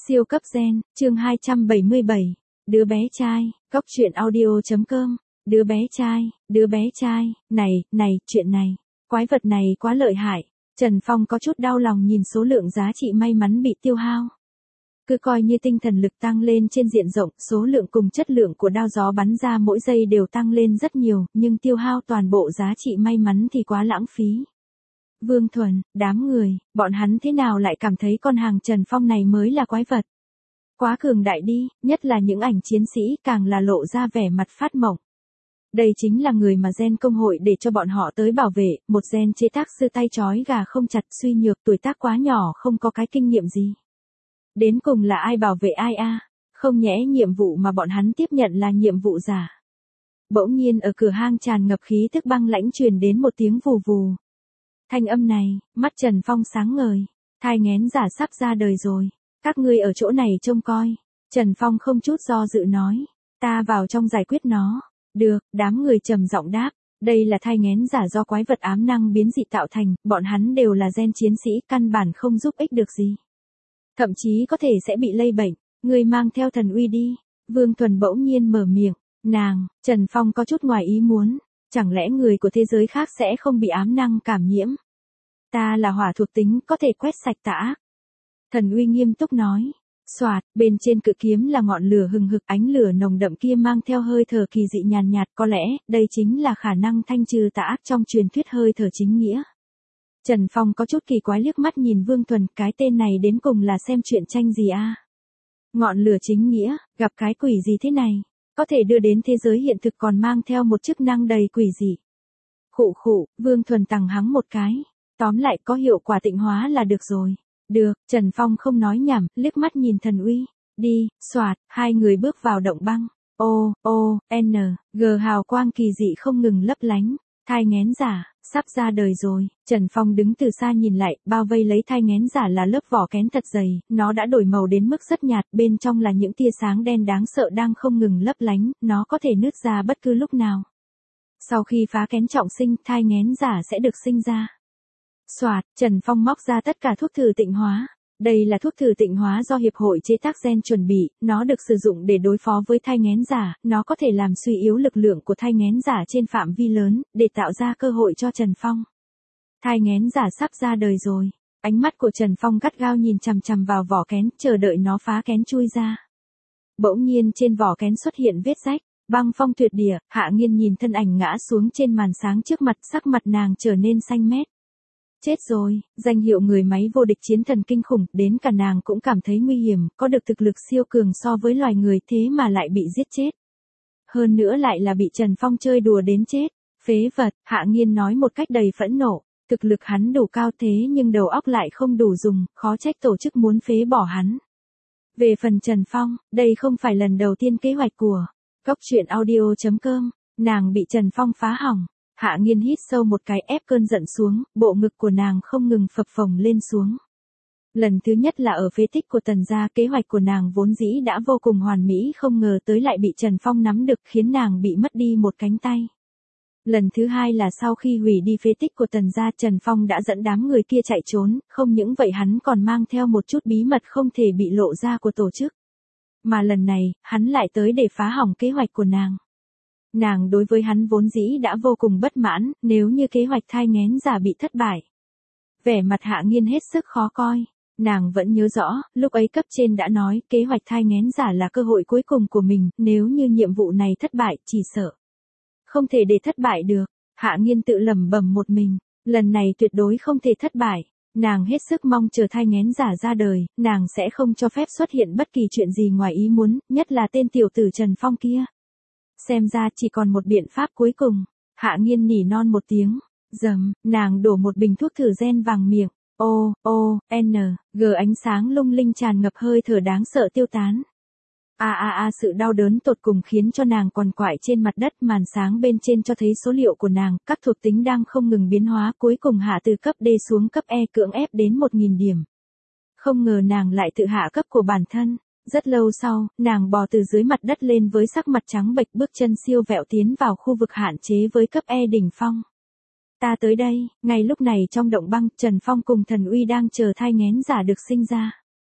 Siêu cấp gen, chương 277. Đứa bé trai, Cóc truyện audio.com. Đứa bé trai, này, chuyện này. Quái vật này quá lợi hại. Trần Phong có chút đau lòng nhìn số lượng giá trị may mắn bị tiêu hao. Cứ coi như tinh thần lực tăng lên trên diện rộng, số lượng cùng chất lượng của đao gió bắn ra mỗi giây đều tăng lên rất nhiều, nhưng tiêu hao toàn bộ giá trị may mắn thì quá lãng phí. Vương Thuần, đám người, bọn hắn thế nào lại cảm thấy con hàng Trần Phong này mới là quái vật? Quá cường đại đi, nhất là những ảnh chiến sĩ càng là lộ ra vẻ mặt phát mộng. Đây chính là người mà gen công hội để cho bọn họ tới bảo vệ, một gen chế tác sư tay trói gà không chặt, suy nhược, tuổi tác quá nhỏ, không có cái kinh nghiệm gì. Đến cùng là ai bảo vệ ai a? Không nhẽ nhiệm vụ mà bọn hắn tiếp nhận là nhiệm vụ giả. Bỗng nhiên ở cửa hang tràn ngập khí tức băng lãnh truyền đến một tiếng vù vù. Thanh âm này, mắt Trần Phong sáng ngời. Thai nghén giả sắp ra đời rồi. Các ngươi ở chỗ này trông coi. Trần Phong không chút do dự nói. Ta vào trong giải quyết nó. Được, đám người trầm giọng đáp. Đây là thai nghén giả do quái vật ám năng biến dị tạo thành, bọn hắn đều là gen chiến sĩ, căn bản không giúp ích được gì. Thậm chí có thể sẽ bị lây bệnh. Ngươi mang theo thần uy đi. Vương Thuần bỗng nhiên mở miệng. Trần Phong có chút ngoài ý muốn. Chẳng lẽ người của thế giới khác sẽ không bị ám năng cảm nhiễm? Ta là hỏa thuộc tính, có thể quét sạch tà ác. Thần uy nghiêm túc nói. Soạt, bên trên cự kiếm là ngọn lửa hừng hực, ánh lửa nồng đậm kia mang theo hơi thở kỳ dị nhàn nhạt, có lẽ, đây chính là khả năng thanh trừ tà ác trong truyền thuyết hơi thở chính nghĩa. Trần Phong có chút kỳ quái liếc mắt nhìn Vương Thuần, cái tên này đến cùng là xem chuyện tranh gì a? Ngọn lửa chính nghĩa, gặp cái quỷ gì thế này? Có thể đưa đến thế giới hiện thực còn mang theo một chức năng đầy quỷ dị. Khụ, Vương Thuần tằng hắng một cái. Tóm lại có hiệu quả tịnh hóa là được rồi. Được, Trần Phong không nói nhảm, liếc mắt nhìn thần uy. Đi, soạt, hai người bước vào động băng. G hào quang kỳ dị không ngừng lấp lánh. Thai nghén giả, sắp ra đời rồi. Trần Phong đứng từ xa nhìn lại, bao vây lấy thai nghén giả là lớp vỏ kén thật dày, nó đã đổi màu đến mức rất nhạt, bên trong là những tia sáng đen đáng sợ đang không ngừng lấp lánh, nó có thể nứt ra bất cứ lúc nào. Sau khi phá kén trọng sinh, thai nghén giả sẽ được sinh ra. Soạt, Trần Phong móc ra tất cả thuốc thử tịnh hóa. Đây là thuốc thử tịnh hóa do Hiệp hội chế tác gen chuẩn bị, nó được sử dụng để đối phó với thai nghén giả, nó có thể làm suy yếu lực lượng của thai nghén giả trên phạm vi lớn, để tạo ra cơ hội cho Trần Phong. Thai nghén giả sắp ra đời rồi. Ánh mắt của Trần Phong gắt gao nhìn chằm chằm vào vỏ kén, chờ đợi nó phá kén chui ra. Bỗng nhiên trên vỏ kén xuất hiện vết rách, băng phong tuyệt địa, Hạ Nghiên nhìn thân ảnh ngã xuống trên màn sáng trước mặt, sắc mặt nàng trở nên xanh mét. Chết rồi, danh hiệu người máy vô địch chiến thần kinh khủng, đến cả nàng cũng cảm thấy nguy hiểm, có được thực lực siêu cường so với loài người thế mà lại bị giết chết. Hơn nữa lại là bị Trần Phong chơi đùa đến chết. Phế vật, Hạ Nghiên nói một cách đầy phẫn nộ, thực lực hắn đủ cao thế nhưng đầu óc lại không đủ dùng, khó trách tổ chức muốn phế bỏ hắn. Về phần Trần Phong, đây không phải lần đầu tiên kế hoạch của Cóc truyện audio.com, nàng bị Trần Phong phá hỏng. Hạ Nghiên hít sâu một cái ép cơn giận xuống, bộ ngực của nàng không ngừng phập phồng lên xuống. Lần thứ nhất là ở phế tích của Tần gia, kế hoạch của nàng vốn dĩ đã vô cùng hoàn mỹ, không ngờ tới lại bị Trần Phong nắm được khiến nàng bị mất đi một cánh tay. Lần thứ hai là sau khi hủy đi phế tích của Tần gia, Trần Phong đã dẫn đám người kia chạy trốn, không những vậy hắn còn mang theo một chút bí mật không thể bị lộ ra của tổ chức. Mà lần này, hắn lại tới để phá hỏng kế hoạch của nàng. Nàng đối với hắn vốn dĩ đã vô cùng bất mãn, nếu như kế hoạch thai nghén giả bị thất bại. Vẻ mặt Hạ Nghiên hết sức khó coi. Nàng vẫn nhớ rõ, lúc ấy cấp trên đã nói, kế hoạch thai nghén giả là cơ hội cuối cùng của mình, nếu như nhiệm vụ này thất bại, chỉ sợ không thể để thất bại được. Hạ Nghiên tự lẩm bẩm một mình, lần này tuyệt đối không thể thất bại. Nàng hết sức mong chờ thai nghén giả ra đời, nàng sẽ không cho phép xuất hiện bất kỳ chuyện gì ngoài ý muốn, nhất là tên tiểu tử Trần Phong kia. Xem ra chỉ còn một biện pháp cuối cùng. Hạ Nghiên nỉ non một tiếng. Nàng đổ một bình thuốc thử gen vàng miệng. G ánh sáng lung linh tràn ngập hơi thở đáng sợ tiêu tán. Sự đau đớn tột cùng khiến cho nàng quằn quại trên mặt đất, màn sáng bên trên cho thấy số liệu của nàng, các thuộc tính đang không ngừng biến hóa, cuối cùng hạ từ cấp D xuống cấp E, cưỡng ép đến 1000 điểm. Không ngờ nàng lại tự hạ cấp của bản thân. Rất lâu sau, nàng bò từ dưới mặt đất lên với sắc mặt trắng bệch, bước chân siêu vẹo tiến vào khu vực hạn chế với cấp E đỉnh phong. Ta tới đây, ngay lúc này trong động băng, Trần Phong cùng thần uy đang chờ thai nghén giả được sinh ra.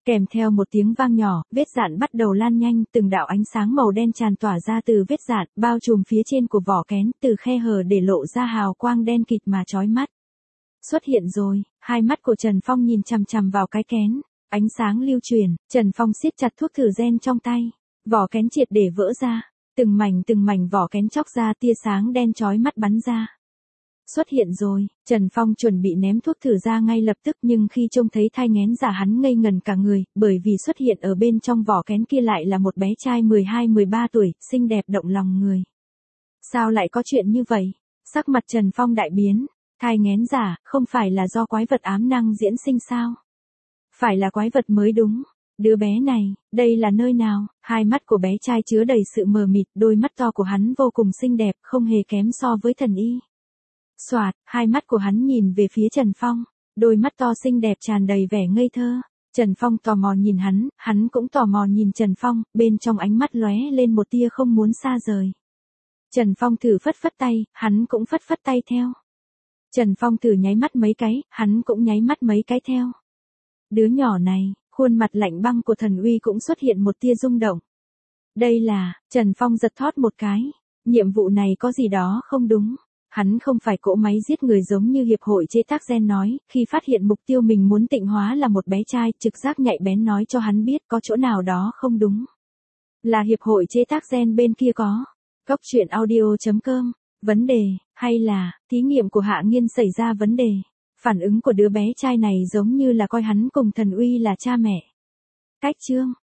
Kèm theo một tiếng vang nhỏ, vết dạn bắt đầu lan nhanh, từng đạo ánh sáng màu đen tràn tỏa ra từ vết dạn, bao trùm phía trên của vỏ kén, từ khe hở để lộ ra hào quang đen kịt mà chói mắt. Xuất hiện rồi, hai mắt của Trần Phong nhìn chằm chằm vào cái kén, ánh sáng lưu chuyển, Trần Phong siết chặt thuốc thử gen trong tay, vỏ kén triệt để vỡ ra, từng mảnh vỏ kén chóc ra, tia sáng đen chói mắt bắn ra. Xuất hiện rồi, Trần Phong chuẩn bị ném thuốc thử ra ngay lập tức, nhưng khi trông thấy thai nghén giả hắn ngây ngần cả người, bởi vì xuất hiện ở bên trong vỏ kén kia lại là một bé trai 12-13 tuổi, xinh đẹp động lòng người. Sao lại có chuyện như vậy? Sắc mặt Trần Phong đại biến, thai nghén giả, không phải là do quái vật ám năng diễn sinh sao? Phải là quái vật mới đúng. Đứa bé này, đây là nơi nào? Hai mắt của bé trai chứa đầy sự mờ mịt, đôi mắt to của hắn vô cùng xinh đẹp, không hề kém so với thần y. Soạt, hai mắt của hắn nhìn về phía Trần Phong, đôi mắt to xinh đẹp tràn đầy vẻ ngây thơ. Trần Phong tò mò nhìn hắn cũng tò mò nhìn Trần Phong, bên trong ánh mắt lóe lên một tia không muốn xa rời. Trần Phong thử phất phất tay, hắn cũng phất phất tay theo. Trần Phong thử nháy mắt mấy cái, hắn cũng nháy mắt mấy cái theo. Đứa nhỏ này, khuôn mặt lạnh băng của Thần Uy cũng xuất hiện một tia rung động. Đây là, Trần Phong giật thót một cái, nhiệm vụ này có gì đó không đúng. Hắn không phải cỗ máy giết người giống như hiệp hội chế tác gen nói, khi phát hiện mục tiêu mình muốn tịnh hóa là một bé trai, trực giác nhạy bén nói cho hắn biết có chỗ nào đó không đúng. Là hiệp hội chế tác gen bên kia có. Cốc truyện audio.com, vấn đề, hay là, thí nghiệm của Hạ Nghiên xảy ra vấn đề. Phản ứng của đứa bé trai này giống như là coi hắn cùng Thần Uy là cha mẹ. Cách chương